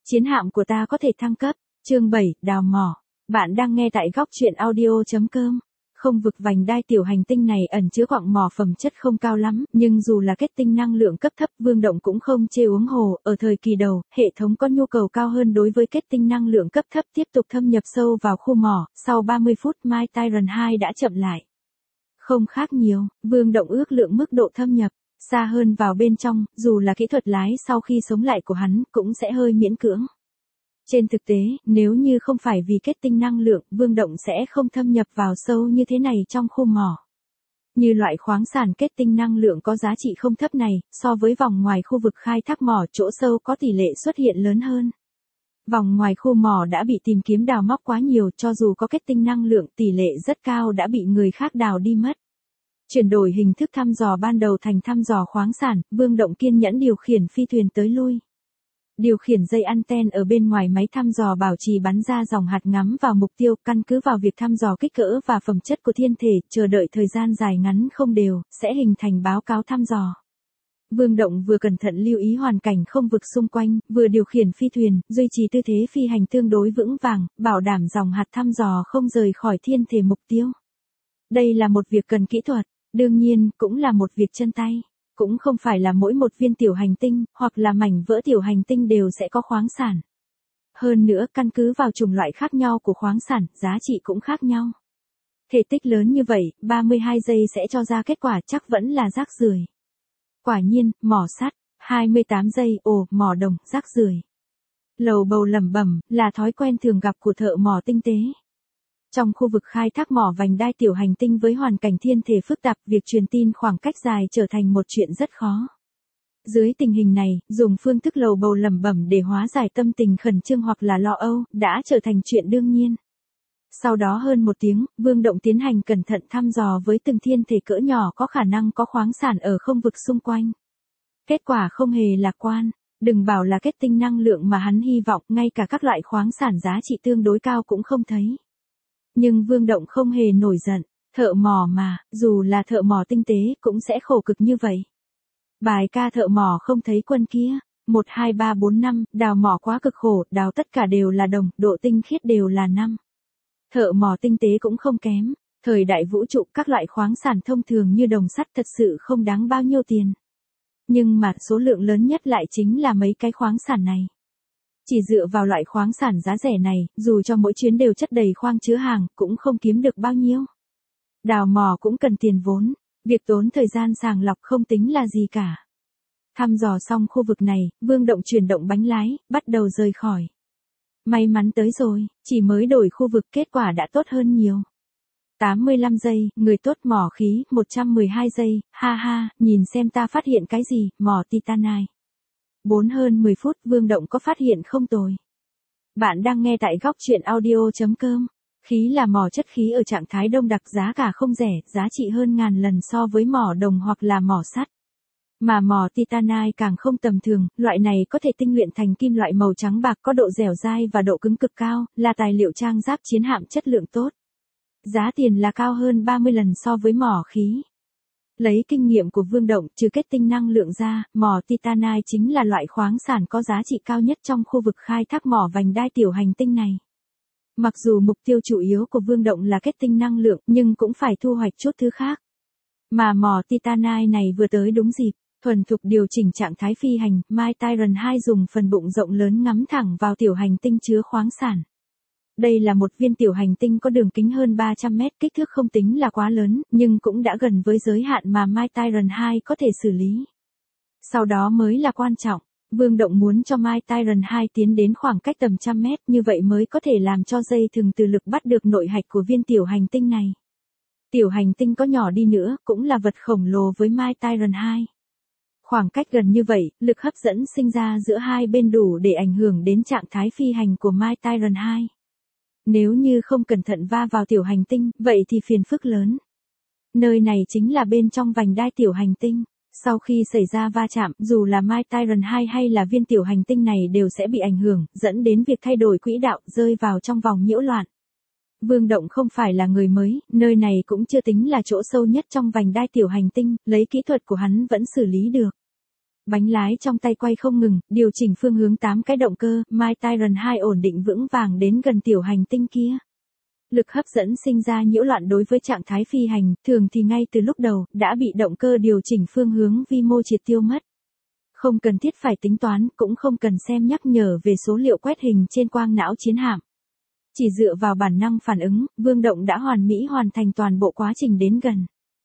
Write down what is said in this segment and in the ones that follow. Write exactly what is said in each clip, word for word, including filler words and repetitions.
Chiến hạm của ta có thể thăng cấp. Chương bảy, đào mỏ. Bạn đang nghe tại góc truyện audio.com. Không vực vành đai tiểu hành tinh này ẩn chứa quặng mỏ phẩm chất không cao lắm, nhưng dù là kết tinh năng lượng cấp thấp, Vương Động cũng không chê uống hồ. Ở thời kỳ đầu, hệ thống có nhu cầu cao hơn đối với kết tinh năng lượng cấp thấp tiếp tục thâm nhập sâu vào khu mỏ. Sau ba mươi phút, Mai Tyron hai đã chậm lại. Không khác nhiều, Vương Động ước lượng mức độ thâm nhập xa hơn vào bên trong, dù là kỹ thuật lái sau khi sống lại của hắn cũng sẽ hơi miễn cưỡng. Trên thực tế, nếu như không phải vì kết tinh năng lượng, Vương Động sẽ không thâm nhập vào sâu như thế này trong khu mỏ. Như loại khoáng sản kết tinh năng lượng có giá trị không thấp này, so với vòng ngoài khu vực khai thác mỏ chỗ sâu có tỷ lệ xuất hiện lớn hơn. Vòng ngoài khu mỏ đã bị tìm kiếm đào móc quá nhiều, cho dù có kết tinh năng lượng tỷ lệ rất cao đã bị người khác đào đi mất. Chuyển đổi hình thức thăm dò ban đầu thành thăm dò khoáng sản, Vương Động kiên nhẫn điều khiển phi thuyền tới lui. Điều khiển dây anten ở bên ngoài máy thăm dò bảo trì bắn ra dòng hạt ngắm vào mục tiêu, căn cứ vào việc thăm dò kích cỡ và phẩm chất của thiên thể, chờ đợi thời gian dài ngắn không đều, sẽ hình thành báo cáo thăm dò. Vương Động vừa cẩn thận lưu ý hoàn cảnh không vực xung quanh, vừa điều khiển phi thuyền, duy trì tư thế phi hành tương đối vững vàng, bảo đảm dòng hạt thăm dò không rời khỏi thiên thể mục tiêu. Đây là một việc cần kỹ thuật, đương nhiên, cũng là một việc chân tay. Cũng không phải là mỗi một viên tiểu hành tinh, hoặc là mảnh vỡ tiểu hành tinh đều sẽ có khoáng sản. Hơn nữa, căn cứ vào chủng loại khác nhau của khoáng sản, giá trị cũng khác nhau. Thể tích lớn như vậy, ba mươi hai giây sẽ cho ra kết quả chắc vẫn là rác rưởi. Quả nhiên, mỏ sắt, hai mươi tám giây, ồ, mỏ đồng, rác rưởi. Lầu bầu lẩm bẩm, là thói quen thường gặp của thợ mỏ tinh tế. Trong khu vực khai thác mỏ vành đai tiểu hành tinh với hoàn cảnh thiên thể phức tạp, việc truyền tin khoảng cách dài trở thành một chuyện rất khó. Dưới tình hình này, dùng phương thức lầu bầu lẩm bẩm để hóa giải tâm tình khẩn trương hoặc là lo âu, đã trở thành chuyện đương nhiên. Sau đó hơn một tiếng, Vương Động tiến hành cẩn thận thăm dò với từng thiên thể cỡ nhỏ có khả năng có khoáng sản ở không vực xung quanh. Kết quả không hề lạc quan. Đừng bảo là kết tinh năng lượng mà hắn hy vọng, ngay cả các loại khoáng sản giá trị tương đối cao cũng không thấy. Nhưng Vương Động không hề nổi giận, thợ mỏ mà, dù là thợ mỏ tinh tế cũng sẽ khổ cực như vậy. Bài ca thợ mỏ không thấy quân kia, một hai ba bốn năm, đào mỏ quá cực khổ, đào tất cả đều là đồng, độ tinh khiết đều là năm. Thợ mỏ tinh tế cũng không kém, thời đại vũ trụ các loại khoáng sản thông thường như đồng sắt thật sự không đáng bao nhiêu tiền. Nhưng mà số lượng lớn nhất lại chính là mấy cái khoáng sản này. Chỉ dựa vào loại khoáng sản giá rẻ này, dù cho mỗi chuyến đều chất đầy khoang chứa hàng, cũng không kiếm được bao nhiêu. Đào mỏ cũng cần tiền vốn, việc tốn thời gian sàng lọc không tính là gì cả. Thăm dò xong khu vực này, Vương Động chuyển động bánh lái, bắt đầu rời khỏi. May mắn tới rồi, chỉ mới đổi khu vực kết quả đã tốt hơn nhiều. tám mươi lăm giây, người tốt mỏ khí, một trăm mười hai giây, ha ha, nhìn xem ta phát hiện cái gì, mỏ titanite. bốn hơn mười phút, Vương Động có phát hiện không tồi. Bạn đang nghe tại góc truyện audio.com. Khí là mỏ chất khí ở trạng thái đông đặc, giá cả không rẻ, giá trị hơn ngàn lần so với mỏ đồng hoặc là mỏ sắt. Mà mỏ titanite càng không tầm thường, loại này có thể tinh luyện thành kim loại màu trắng bạc có độ dẻo dai và độ cứng cực cao, là tài liệu trang giáp chiến hạm chất lượng tốt. Giá tiền là cao hơn ba mươi lần so với mỏ khí. Lấy kinh nghiệm của Vương Động, trừ kết tinh năng lượng ra, mỏ titanite chính là loại khoáng sản có giá trị cao nhất trong khu vực khai thác mỏ vành đai tiểu hành tinh này. Mặc dù mục tiêu chủ yếu của Vương Động là kết tinh năng lượng, nhưng cũng phải thu hoạch chút thứ khác. Mà mỏ titanite này vừa tới đúng dịp, thuần thục điều chỉnh trạng thái phi hành, Mai Tyron hai dùng phần bụng rộng lớn ngắm thẳng vào tiểu hành tinh chứa khoáng sản. Đây là một viên tiểu hành tinh có đường kính hơn ba trăm mét, kích thước không tính là quá lớn, nhưng cũng đã gần với giới hạn mà Mai Tyron hai có thể xử lý. Sau đó mới là quan trọng, Vương Động muốn cho Mai Tyron hai tiến đến khoảng cách tầm trăm mét, như vậy mới có thể làm cho dây thừng từ lực bắt được nội hạch của viên tiểu hành tinh này. Tiểu hành tinh có nhỏ đi nữa, cũng là vật khổng lồ với Mai Tyron hai. Khoảng cách gần như vậy, lực hấp dẫn sinh ra giữa hai bên đủ để ảnh hưởng đến trạng thái phi hành của Mai Tyron hai. Nếu như không cẩn thận va vào tiểu hành tinh, vậy thì phiền phức lớn. Nơi này chính là bên trong vành đai tiểu hành tinh. Sau khi xảy ra va chạm, dù là Mai Tyron hai hay là viên tiểu hành tinh này đều sẽ bị ảnh hưởng, dẫn đến việc thay đổi quỹ đạo, rơi vào trong vòng nhiễu loạn. Vương Động không phải là người mới, nơi này cũng chưa tính là chỗ sâu nhất trong vành đai tiểu hành tinh, lấy kỹ thuật của hắn vẫn xử lý được. Bánh lái trong tay quay không ngừng, điều chỉnh phương hướng tám cái động cơ, My Tyron hai ổn định vững vàng đến gần tiểu hành tinh kia. Lực hấp dẫn sinh ra nhiễu loạn đối với trạng thái phi hành, thường thì ngay từ lúc đầu, đã bị động cơ điều chỉnh phương hướng vi mô triệt tiêu mất. Không cần thiết phải tính toán, cũng không cần xem nhắc nhở về số liệu quét hình trên quang não chiến hạm. Chỉ dựa vào bản năng phản ứng, Vương Động đã hoàn mỹ hoàn thành toàn bộ quá trình đến gần.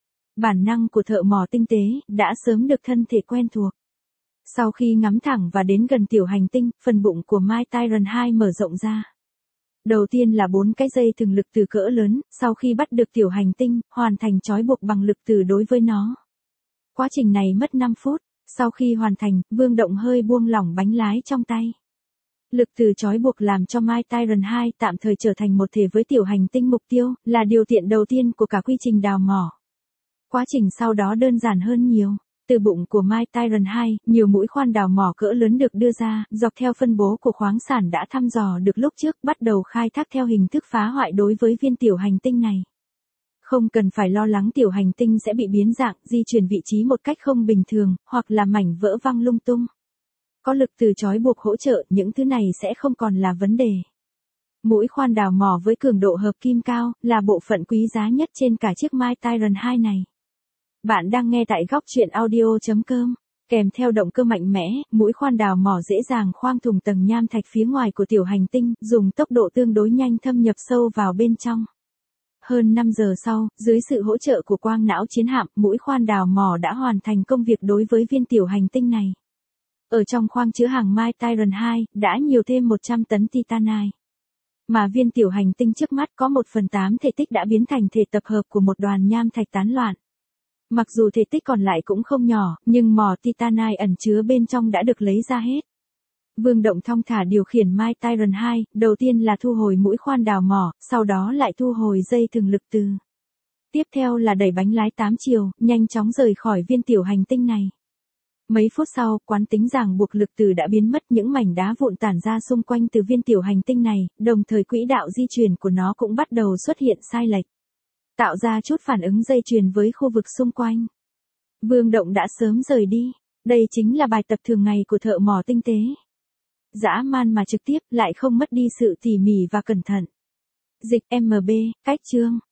Bản năng của thợ mỏ tinh tế, đã sớm được thân thể quen thuộc. Sau khi ngắm thẳng và đến gần tiểu hành tinh, phần bụng của My Tyron hai mở rộng ra. Đầu tiên là bốn cái dây thừng lực từ cỡ lớn, sau khi bắt được tiểu hành tinh, hoàn thành trói buộc bằng lực từ đối với nó. Quá trình này mất năm phút, sau khi hoàn thành, Vương Động hơi buông lỏng bánh lái trong tay. Lực từ trói buộc làm cho My Tyron hai tạm thời trở thành một thể với tiểu hành tinh mục tiêu, là điều kiện đầu tiên của cả quy trình đào mỏ. Quá trình sau đó đơn giản hơn nhiều. Từ bụng của My Tyron hai, nhiều mũi khoan đào mỏ cỡ lớn được đưa ra, dọc theo phân bố của khoáng sản đã thăm dò được lúc trước, bắt đầu khai thác theo hình thức phá hoại đối với viên tiểu hành tinh này. Không cần phải lo lắng tiểu hành tinh sẽ bị biến dạng, di chuyển vị trí một cách không bình thường, hoặc là mảnh vỡ văng lung tung. Có lực từ trói buộc hỗ trợ, những thứ này sẽ không còn là vấn đề. Mũi khoan đào mỏ với cường độ hợp kim cao, là bộ phận quý giá nhất trên cả chiếc My Tyron hai này. Bạn đang nghe tại góc truyện audio chấm com. Kèm theo động cơ mạnh mẽ, mũi khoan đào mỏ dễ dàng khoang thủng tầng nham thạch phía ngoài của tiểu hành tinh, dùng tốc độ tương đối nhanh thâm nhập sâu vào bên trong. Hơn năm giờ sau, dưới sự hỗ trợ của quang não chiến hạm, mũi khoan đào mỏ đã hoàn thành công việc đối với viên tiểu hành tinh này. Ở trong khoang chứa hàng My Tyron hai, đã nhiều thêm một trăm tấn titanite. Mà viên tiểu hành tinh trước mắt có một phần tám thể tích đã biến thành thể tập hợp của một đoàn nham thạch tán loạn. Mặc dù thể tích còn lại cũng không nhỏ, nhưng mỏ titanite ẩn chứa bên trong đã được lấy ra hết. Vương Động thong thả điều khiển My Tyron hai, đầu tiên là thu hồi mũi khoan đào mỏ, sau đó lại thu hồi dây thừng lực từ. Tiếp theo là đẩy bánh lái tám chiều, nhanh chóng rời khỏi viên tiểu hành tinh này. Mấy phút sau, quán tính ràng buộc lực từ đã biến mất, những mảnh đá vụn tản ra xung quanh từ viên tiểu hành tinh này, đồng thời quỹ đạo di chuyển của nó cũng bắt đầu xuất hiện sai lệch. Tạo ra chút phản ứng dây chuyền với khu vực xung quanh. Vương Động đã sớm rời đi. Đây chính là bài tập thường ngày của thợ mỏ tinh tế. Dã man mà trực tiếp, lại không mất đi sự tỉ mỉ và cẩn thận. Dịch em bê, cách chương.